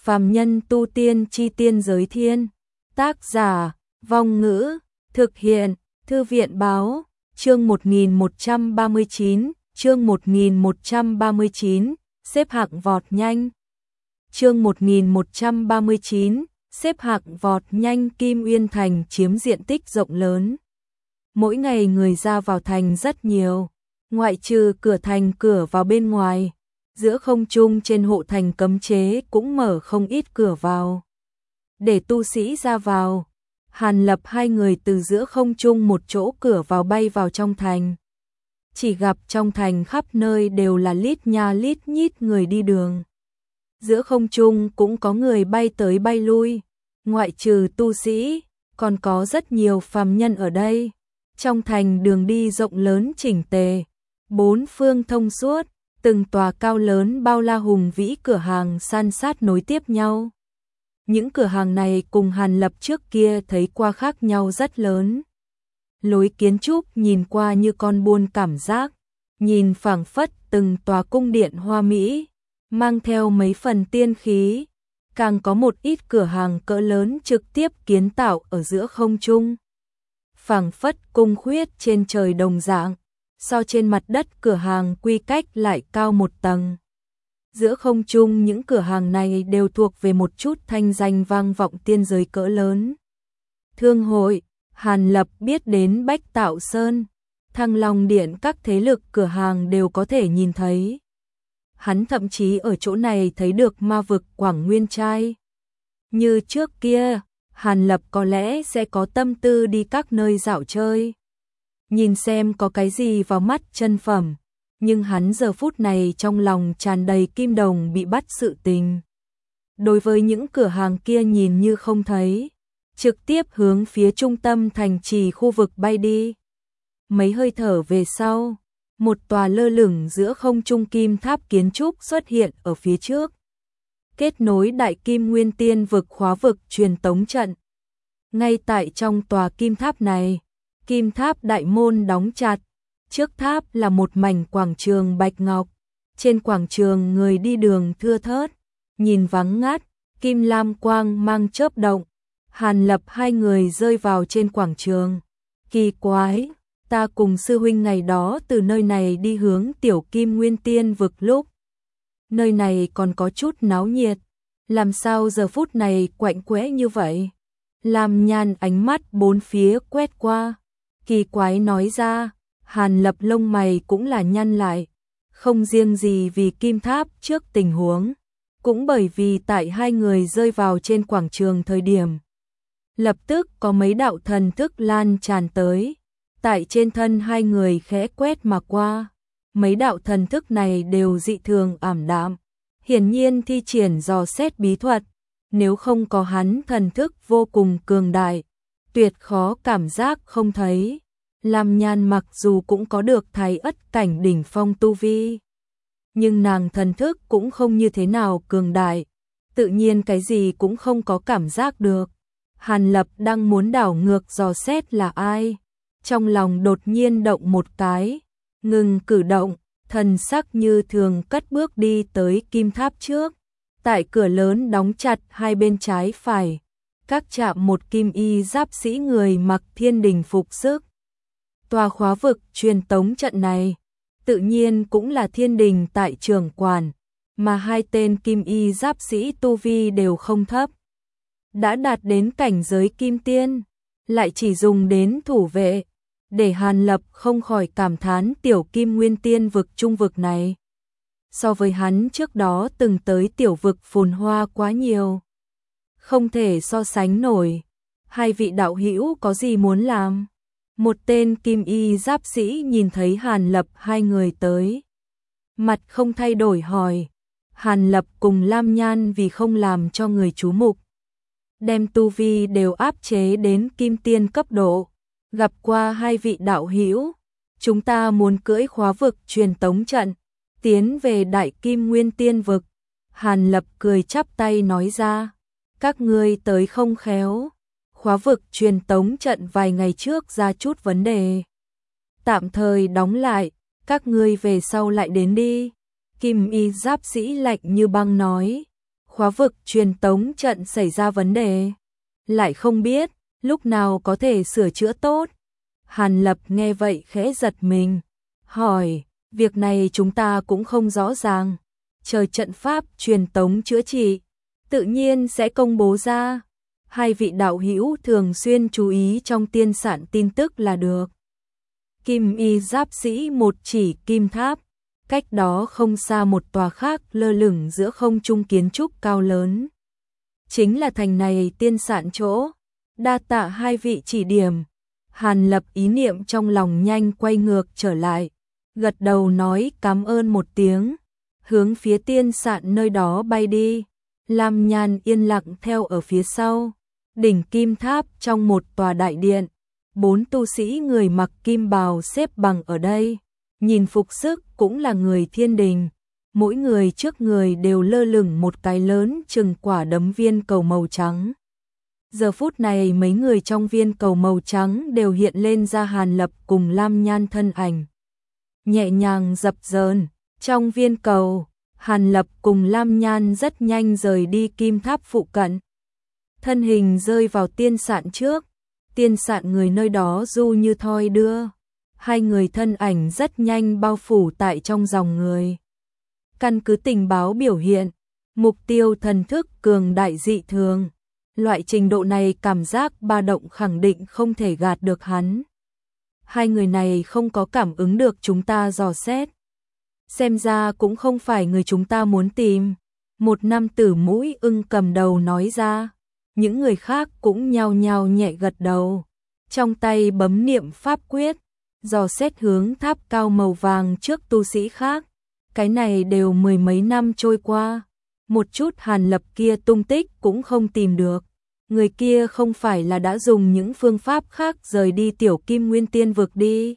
Phàm nhân tu tiên chi tiên giới thiên. Tác giả, Vong Ngữ, thực hiện, Thư viện Báo, chương 1139, chương 1139, xếp hạng vọt nhanh. Chương 1139, xếp hạng vọt nhanh. Kim Uyên Thành chiếm diện tích rộng lớn. Mỗi ngày người ra vào thành rất nhiều, ngoại trừ cửa thành cửa vào bên ngoài. Giữa không trung trên hộ thành cấm chế cũng mở không ít cửa vào để tu sĩ ra vào. Hàn Lập hai người từ giữa không trung một chỗ cửa vào bay vào trong thành. Chỉ gặp trong thành khắp nơi đều là lít nha lít nhít người đi đường. Giữa không trung cũng có người bay tới bay lui, ngoại trừ tu sĩ, còn có rất nhiều phàm nhân ở đây. Trong thành đường đi rộng lớn chỉnh tề, bốn phương thông suốt, từng tòa cao lớn bao la hùng vĩ cửa hàng san sát nối tiếp nhau. Những cửa hàng này cùng Hàn Lập trước kia thấy qua khác nhau rất lớn. Lối kiến trúc nhìn qua như con buôn cảm giác, nhìn phảng phất từng tòa cung điện hoa mỹ, mang theo mấy phần tiên khí. Càng có một ít cửa hàng cỡ lớn trực tiếp kiến tạo ở giữa không trung, phảng phất cung khuyết trên trời đồng dạng. So trên mặt đất cửa hàng quy cách lại cao một tầng. Giữa không trung những cửa hàng này đều thuộc về một chút thanh danh vang vọng tiên giới cỡ lớn. Thương hội, Hàn Lập biết đến Bách Tạo Sơn, Thăng Long Điện, các thế lực cửa hàng đều có thể nhìn thấy. Hắn thậm chí ở chỗ này thấy được ma vực Quảng Nguyên Trai. Như trước kia, Hàn Lập có lẽ sẽ có tâm tư đi các nơi dạo chơi, nhìn xem có cái gì vào mắt chân phẩm, nhưng hắn giờ phút này trong lòng tràn đầy Kim Đồng bị bắt sự tình. Đối với những cửa hàng kia nhìn như không thấy, trực tiếp hướng phía trung tâm thành trì khu vực bay đi. Mấy hơi thở về sau, một tòa lơ lửng giữa không trung kim tháp kiến trúc xuất hiện ở phía trước, kết nối Đại Kim Nguyên Tiên vực khóa vực truyền tống trận. Ngay tại trong tòa kim tháp này, kim tháp đại môn đóng chặt, trước tháp là một mảnh quảng trường bạch ngọc. Trên quảng trường người đi đường thưa thớt, nhìn vắng ngắt, kim lam quang mang chớp động. Hàn Lập hai người rơi vào trên quảng trường. Kỳ quái, ta cùng sư huynh ngày đó từ nơi này đi hướng Tiểu Kim Nguyên Tiên vực lúc nơi này còn có chút náo nhiệt, làm sao giờ phút này quạnh quẽ như vậy? Lam Nhan ánh mắt bốn phía quét qua, kỳ quái nói ra. Hàn Lập lông mày cũng là nhăn lại, không riêng gì vì kim tháp trước tình huống, cũng bởi vì tại hai người rơi vào trên quảng trường thời điểm, lập tức có mấy đạo thần thức lan tràn tới, tại trên thân hai người khẽ quét mà qua. Mấy đạo thần thức này đều dị thường ảm đạm, hiển nhiên thi triển dò xét bí thuật, nếu không có hắn thần thức vô cùng cường đại, tuyệt khó cảm giác không thấy. Lam Nhan mặc dù cũng có được Thái Ất cảnh đỉnh phong tu vi, nhưng nàng thần thức cũng không như thế nào cường đại, tự nhiên cái gì cũng không có cảm giác được. Hàn Lập đang muốn đảo ngược dò xét là ai, trong lòng đột nhiên động một cái, ngừng cử động, thần sắc như thường cất bước đi tới kim tháp trước. Tại cửa lớn đóng chặt hai bên trái phải, các chạm một kim y giáp sĩ người mặc thiên đình phục sức. Tòa khóa vực truyền tống trận này, tự nhiên cũng là thiên đình tại trưởng quản, mà hai tên kim y giáp sĩ tu vi đều không thấp. Đã đạt đến cảnh giới kim tiên, lại chỉ dùng đến thủ vệ, để Hàn Lập không khỏi cảm thán Tiểu Kim Nguyên Tiên vực trung vực này. So với hắn trước đó từng tới tiểu vực phồn hoa quá nhiều, không thể so sánh nổi. Hai vị đạo hữu có gì muốn làm? Một tên kim y giáp sĩ nhìn thấy Hàn Lập hai người tới, mặt không thay đổi hỏi. Hàn Lập cùng Lam Nhan vì không làm cho người chú mục, đem tu vi đều áp chế đến kim tiên cấp độ. Gặp qua hai vị đạo hữu, chúng ta muốn cưỡi khóa vực truyền tống trận, tiến về Đại Kim Nguyên Tiên vực. Hàn Lập cười chắp tay nói ra, các ngươi tới không khéo, khóa vực truyền tống trận vài ngày trước ra chút vấn đề, tạm thời đóng lại, các ngươi về sau lại đến đi. Kim y giáp sĩ lạnh như băng nói, khóa vực truyền tống trận xảy ra vấn đề, lại không biết lúc nào có thể sửa chữa tốt. Hàn Lập nghe vậy khẽ giật mình, hỏi, việc này chúng ta cũng không rõ ràng, chờ trận pháp truyền tống chữa trị, tự nhiên sẽ công bố ra. Hai vị đạo hữu thường xuyên chú ý trong tiên sản tin tức là được. Kim y giáp sĩ một chỉ kim tháp, cách đó không xa một tòa khác lơ lửng giữa không trung kiến trúc cao lớn. Chính là thành này tiên sản chỗ, đa tạ hai vị chỉ điểm. Hàn Lập ý niệm trong lòng nhanh quay ngược trở lại, gật đầu nói cảm ơn một tiếng, hướng phía tiên sản nơi đó bay đi. Lam Nhan yên lặng theo ở phía sau, đỉnh kim tháp trong một tòa đại điện, 4 tu sĩ người mặc kim bào xếp bằng ở đây, nhìn phục sức cũng là người thiên đình, mỗi người trước người đều lơ lửng một cái lớn chừng quả đấm viên cầu màu trắng. Giờ phút này mấy người trong viên cầu màu trắng đều hiện lên ra Hàn Lập cùng Lam Nhan thân ảnh. Nhẹ nhàng dập dờn, trong viên cầu, Hàn Lập cùng Lam Nhan rất nhanh rời đi kim tháp phụ cận. Thân hình rơi vào tiên sạn trước, tiên sạn người nơi đó du như thoi đưa. Hai người thân ảnh rất nhanh bao phủ tại trong dòng người. Căn cứ tình báo biểu hiện, mục tiêu thần thức cường đại dị thường. Loại trình độ này cảm giác ba động khẳng định không thể gạt được hắn. Hai người này không có cảm ứng được chúng ta dò xét. Xem ra cũng không phải người chúng ta muốn tìm. Một nam tử mũi ưng cầm đầu nói ra. Những người khác cũng nhao nhao nhẹ gật đầu. Trong tay bấm niệm pháp quyết, dò xét hướng tháp cao màu vàng trước tu sĩ khác. Cái này đều mười mấy năm trôi qua. Một chút Hàn Lập kia tung tích cũng không tìm được. Người kia không phải là đã dùng những phương pháp khác rời đi tiểu kim nguyên tiên vực đi.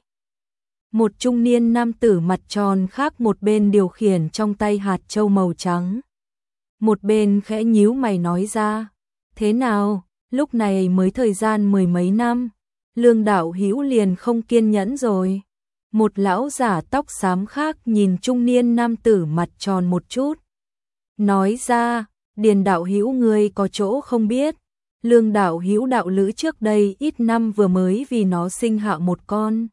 Một trung niên nam tử mặt tròn khác một bên điều khiển trong tay hạt châu màu trắng. Một bên khẽ nhíu mày nói ra. Thế nào, lúc này mới thời gian mười mấy năm. Lương đạo hữu liền không kiên nhẫn rồi. Một lão giả tóc xám khác nhìn trung niên nam tử mặt tròn một chút. Nói ra, Điền đạo hữu ngươi có chỗ không biết. Lương đạo hữu đạo lữ trước đây ít năm vừa mới vì nó sinh hạ một con.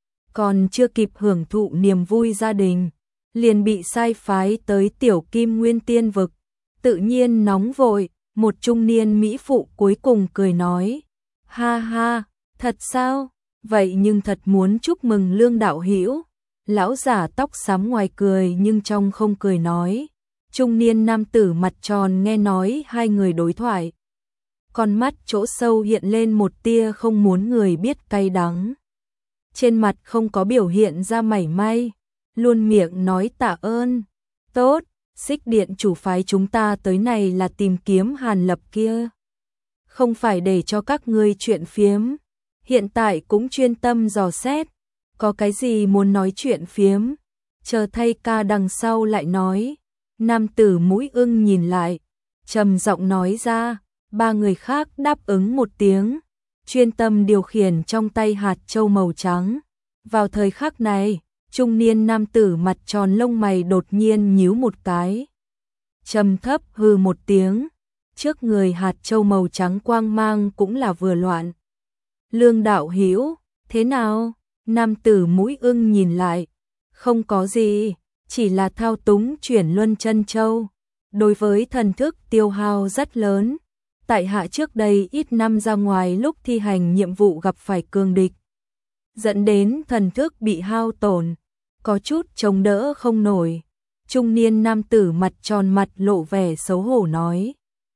Còn chưa kịp hưởng thụ niềm vui gia đình, liền bị sai phái tới tiểu kim nguyên tiên vực. Tự nhiên nóng vội, một trung niên mỹ phụ cuối cùng cười nói. Ha ha, thật sao? Vậy nhưng thật muốn chúc mừng Lương đạo hữu. Lão giả tóc xám ngoài cười nhưng trong không cười nói. Trung niên nam tử mặt tròn nghe nói hai người đối thoại. Con mắt chỗ sâu hiện lên một tia không muốn người biết cay đắng. Trên mặt không có biểu hiện ra mảy may, luôn miệng nói tạ ơn. Tốt, Xích Điện chủ phái chúng ta tới này là tìm kiếm Hàn Lập kia. Không phải để cho các ngươi chuyện phiếm. Hiện tại cũng chuyên tâm dò xét. Có cái gì muốn nói chuyện phiếm? Chờ thay ca đằng sau lại nói. Nam tử mũi ưng nhìn lại, trầm giọng nói ra. Ba người khác đáp ứng một tiếng, chuyên tâm điều khiển trong tay hạt châu màu trắng. Vào thời khắc này, trung niên nam tử mặt tròn lông mày đột nhiên nhíu một cái. Trầm thấp hừ một tiếng, trước người hạt châu màu trắng quang mang cũng là vừa loạn. Lương đạo hữu, thế nào? Nam tử mũi ưng nhìn lại, không có gì, chỉ là thao túng chuyển luân chân châu. Đối với thần thức tiêu hao rất lớn. Tại hạ trước đây ít năm ra ngoài lúc thi hành nhiệm vụ gặp phải cường địch, dẫn đến thần thức bị hao tổn, có chút chống đỡ không nổi. Trung niên nam tử mặt tròn mặt lộ vẻ xấu hổ nói.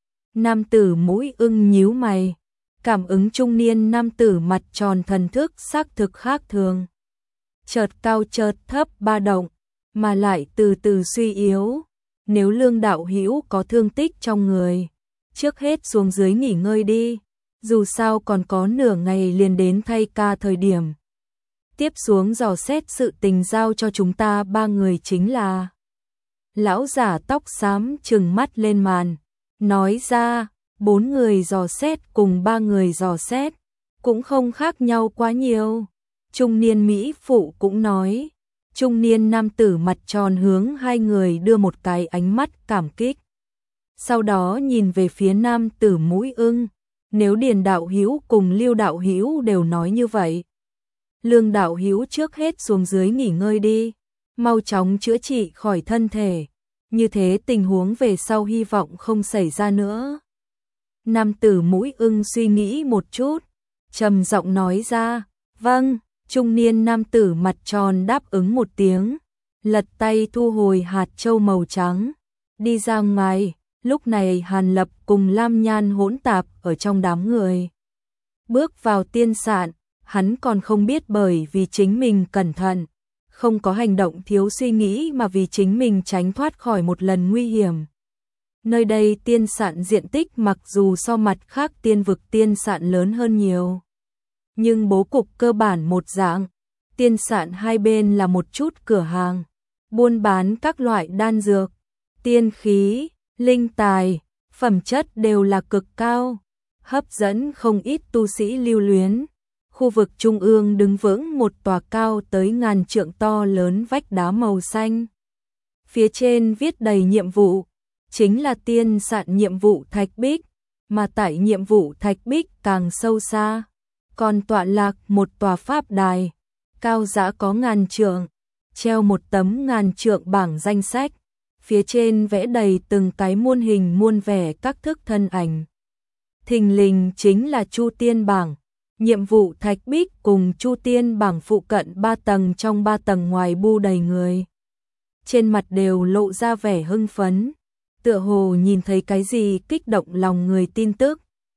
Nam tử mũi ưng nhíu mày, cảm ứng trung niên nam tử mặt tròn thần thức xác thực khác thường. Chợt cao chợt thấp ba động, mà lại từ từ suy yếu. Nếu Lương đạo hữu có thương tích trong người, trước hết xuống dưới nghỉ ngơi đi, dù sao còn có nửa ngày liền đến thay ca thời điểm. Tiếp xuống dò xét sự tình giao cho chúng ta ba người chính là. Lão giả tóc xám trừng mắt lên màn, nói ra, 4 người dò xét cùng 3 người dò xét, cũng không khác nhau quá nhiều. Trung niên mỹ phụ cũng nói, trung niên nam tử mặt tròn hướng hai người đưa một cái ánh mắt cảm kích. sau đó nhìn về phía nam tử mũi ưng, nếu Điền đạo hữu cùng Lưu đạo hữu đều nói như vậy, Lương đạo hữu trước hết xuống dưới nghỉ ngơi đi, mau chóng chữa trị khỏi thân thể, như thế tình huống về sau hy vọng không xảy ra nữa. Nam tử mũi ưng suy nghĩ một chút, trầm giọng nói ra, vâng. Trung niên nam tử mặt tròn đáp ứng một tiếng, lật tay thu hồi hạt châu màu trắng, đi ra ngoài. Lúc này Hàn Lập cùng Lam Nhan hỗn tạp ở trong đám người. Bước vào tiên sạn, hắn còn không biết bởi vì chính mình cẩn thận, không có hành động thiếu suy nghĩ mà vì chính mình tránh thoát khỏi một lần nguy hiểm. Nơi đây tiên sạn diện tích mặc dù so mặt khác tiên vực tiên sạn lớn hơn nhiều, nhưng bố cục cơ bản một dạng. Tiên sạn hai bên là một chút cửa hàng, buôn bán các loại đan dược, tiên khí, linh tài, phẩm chất đều là cực cao, hấp dẫn không ít tu sĩ lưu luyến. Khu vực trung ương đứng vững một tòa cao tới ngàn trượng to lớn vách đá màu xanh. Phía trên viết đầy nhiệm vụ, chính là tiên sạn nhiệm vụ thạch bích, mà tại nhiệm vụ thạch bích càng sâu xa, còn tọa lạc một tòa pháp đài, cao dã có ngàn trượng, treo một tấm ngàn trượng bảng danh sách, phía trên vẽ đầy từng cái muôn hình muôn vẻ các thức thân ảnh. Thình lình chính là Chu Tiên bảng, nhiệm vụ thạch bích cùng Chu Tiên bảng phụ cận 3 tầng trong 3 tầng ngoài bu đầy người. Trên mặt đều lộ ra vẻ hưng phấn, tựa hồ nhìn thấy cái gì kích động lòng người tin tức.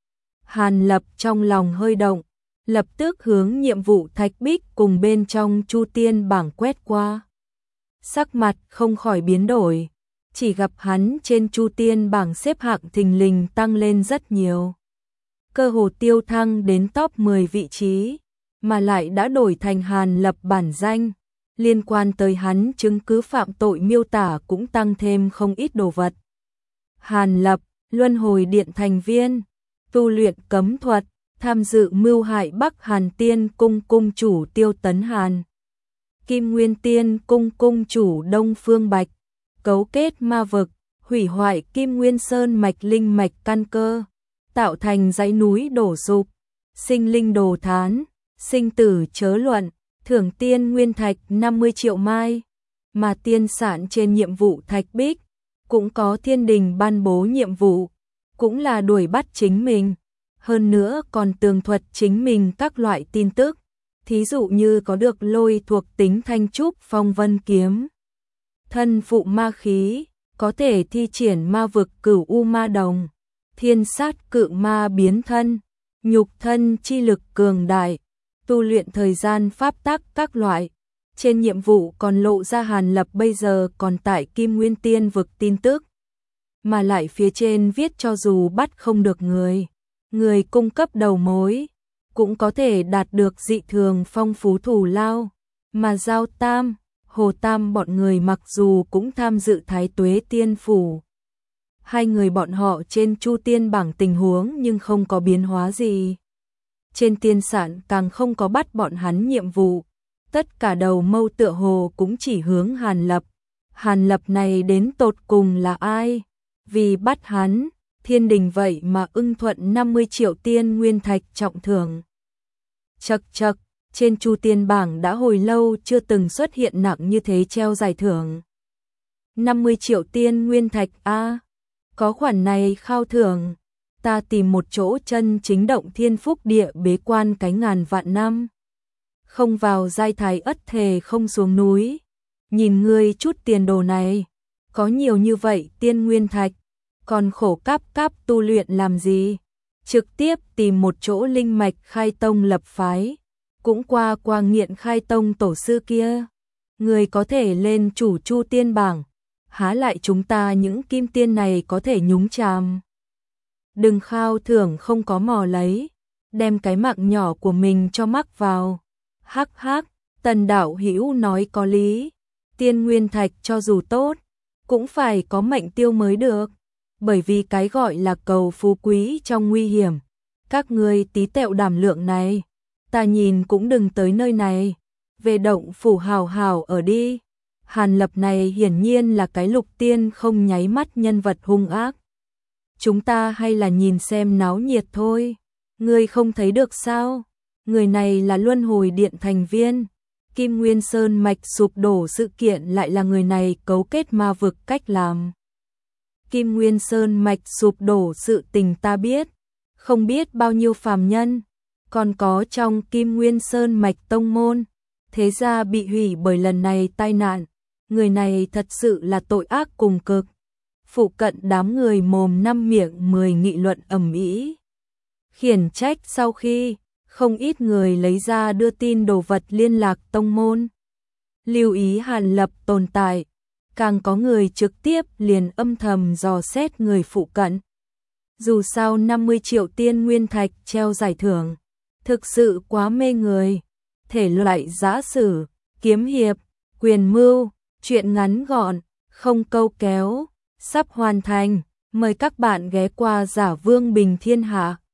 Hàn Lập trong lòng hơi động, lập tức hướng nhiệm vụ thạch bích cùng bên trong Chu Tiên bảng quét qua. Sắc mặt không khỏi biến đổi, chỉ gặp hắn trên Chu Tiên bảng xếp hạng thình lình tăng lên rất nhiều. Cơ hồ tiêu thăng đến top 10 vị trí, mà lại đã đổi thành Hàn Lập bản danh. Liên quan tới hắn chứng cứ phạm tội miêu tả cũng tăng thêm không ít đồ vật. Hàn Lập, Luân Hồi Điện thành viên, tu luyện cấm thuật, tham dự mưu hại Bắc Hàn Tiên Cung cung chủ Tiêu Tấn Hàn, Kim Nguyên Tiên Cung cung chủ Đông Phương Bạch, cấu kết ma vực, hủy hoại Kim Nguyên Sơn mạch linh mạch căn cơ, tạo thành dãy núi đổ sụp, sinh linh đồ thán, sinh tử chớ luận, thưởng tiên nguyên thạch 50 triệu mai, mà tiên sản trên nhiệm vụ thạch bích, cũng có thiên đình ban bố nhiệm vụ, cũng là đuổi bắt chính mình, hơn nữa còn tường thuật chính mình các loại tin tức, thí dụ như có được lôi thuộc tính thanh trúc phong vân kiếm, thân phụ ma khí, có thể thi triển ma vực cửu u ma đồng, thiên sát cự ma biến thân, nhục thân chi lực cường đại, tu luyện thời gian pháp tắc các loại. Trên nhiệm vụ còn lộ ra Hàn Lập bây giờ còn tại Kim Nguyên Tiên vực tin tức, mà lại phía trên viết cho dù bắt không được người cung cấp đầu mối, cũng có thể đạt được dị thường phong phú thù lao, mà Giao Tam, Hồ Tam bọn người mặc dù cũng tham dự Thái Tuế Tiên Phủ. Hai người bọn họ trên Chu Tiên bảng tình huống nhưng không có biến hóa gì. Trên tiên sản càng không có bắt bọn hắn nhiệm vụ. Tất cả đầu mâu tựa hồ cũng chỉ hướng Hàn Lập. Hàn Lập này đến tột cùng là ai? Vì bắt hắn, thiên đình vậy mà ưng thuận 50 triệu tiên nguyên thạch trọng thưởng. Chậc chậc, trên Chu Tiên bảng đã hồi lâu chưa từng xuất hiện nặng như thế treo giải thưởng. 50 triệu tiên nguyên thạch a, có khoản này khao thưởng, ta tìm một chỗ chân chính động thiên phúc địa bế quan cái ngàn vạn năm. Không vào giai thái ất thề không xuống núi. Nhìn ngươi chút tiền đồ này, có nhiều như vậy tiên nguyên thạch, còn khổ cáp tu luyện làm gì? Trực tiếp tìm một chỗ linh mạch khai tông lập phái, cũng qua nghiện khai tông tổ sư kia. Người có thể lên chủ Chu Tiên bảng, há lại chúng ta những kim tiên này có thể nhúng chàm. Đừng khao thưởng không có mò lấy, đem cái mạng nhỏ của mình cho mắc vào. Hắc hắc, Tần đạo hữu nói có lý, tiên nguyên thạch cho dù tốt, cũng phải có mệnh tiêu mới được, bởi vì cái gọi là cầu phú quý trong nguy hiểm. Các ngươi tí tẹo đảm lượng này, ta nhìn cũng đừng tới nơi này, về động phủ hào hào ở đi. Hàn Lập này hiển nhiên là cái lục tiên không nháy mắt nhân vật hung ác, chúng ta hay là nhìn xem náo nhiệt thôi. Ngươi không thấy được sao? Người này là Luân Hồi Điện thành viên. Kim Nguyên Sơn mạch sụp đổ sự kiện lại là người này cấu kết ma vực cách làm. Kim Nguyên Sơn mạch sụp đổ sự tình ta biết, không biết bao nhiêu phàm nhân, còn có trong Kim Nguyên Sơn mạch tông môn, thế ra bị hủy bởi lần này tai nạn. Người này thật sự là tội ác cùng cực. Phụ cận đám người mồm năm miệng 10 nghị luận ầm ĩ, khiển trách. Sau khi không ít người lấy ra đưa tin đồ vật liên lạc tông môn, lưu ý Hàn Lập tồn tại, càng có người trực tiếp liền âm thầm dò xét người phụ cận. Dù sao 50 triệu tiên nguyên thạch treo giải thưởng, thực sự quá mê người. Thể loại giã sử, kiếm hiệp, quyền mưu, truyện ngắn gọn, không câu kéo, sắp hoàn thành. Mời các bạn ghé qua Giả Vương Bình Thiên Hạ.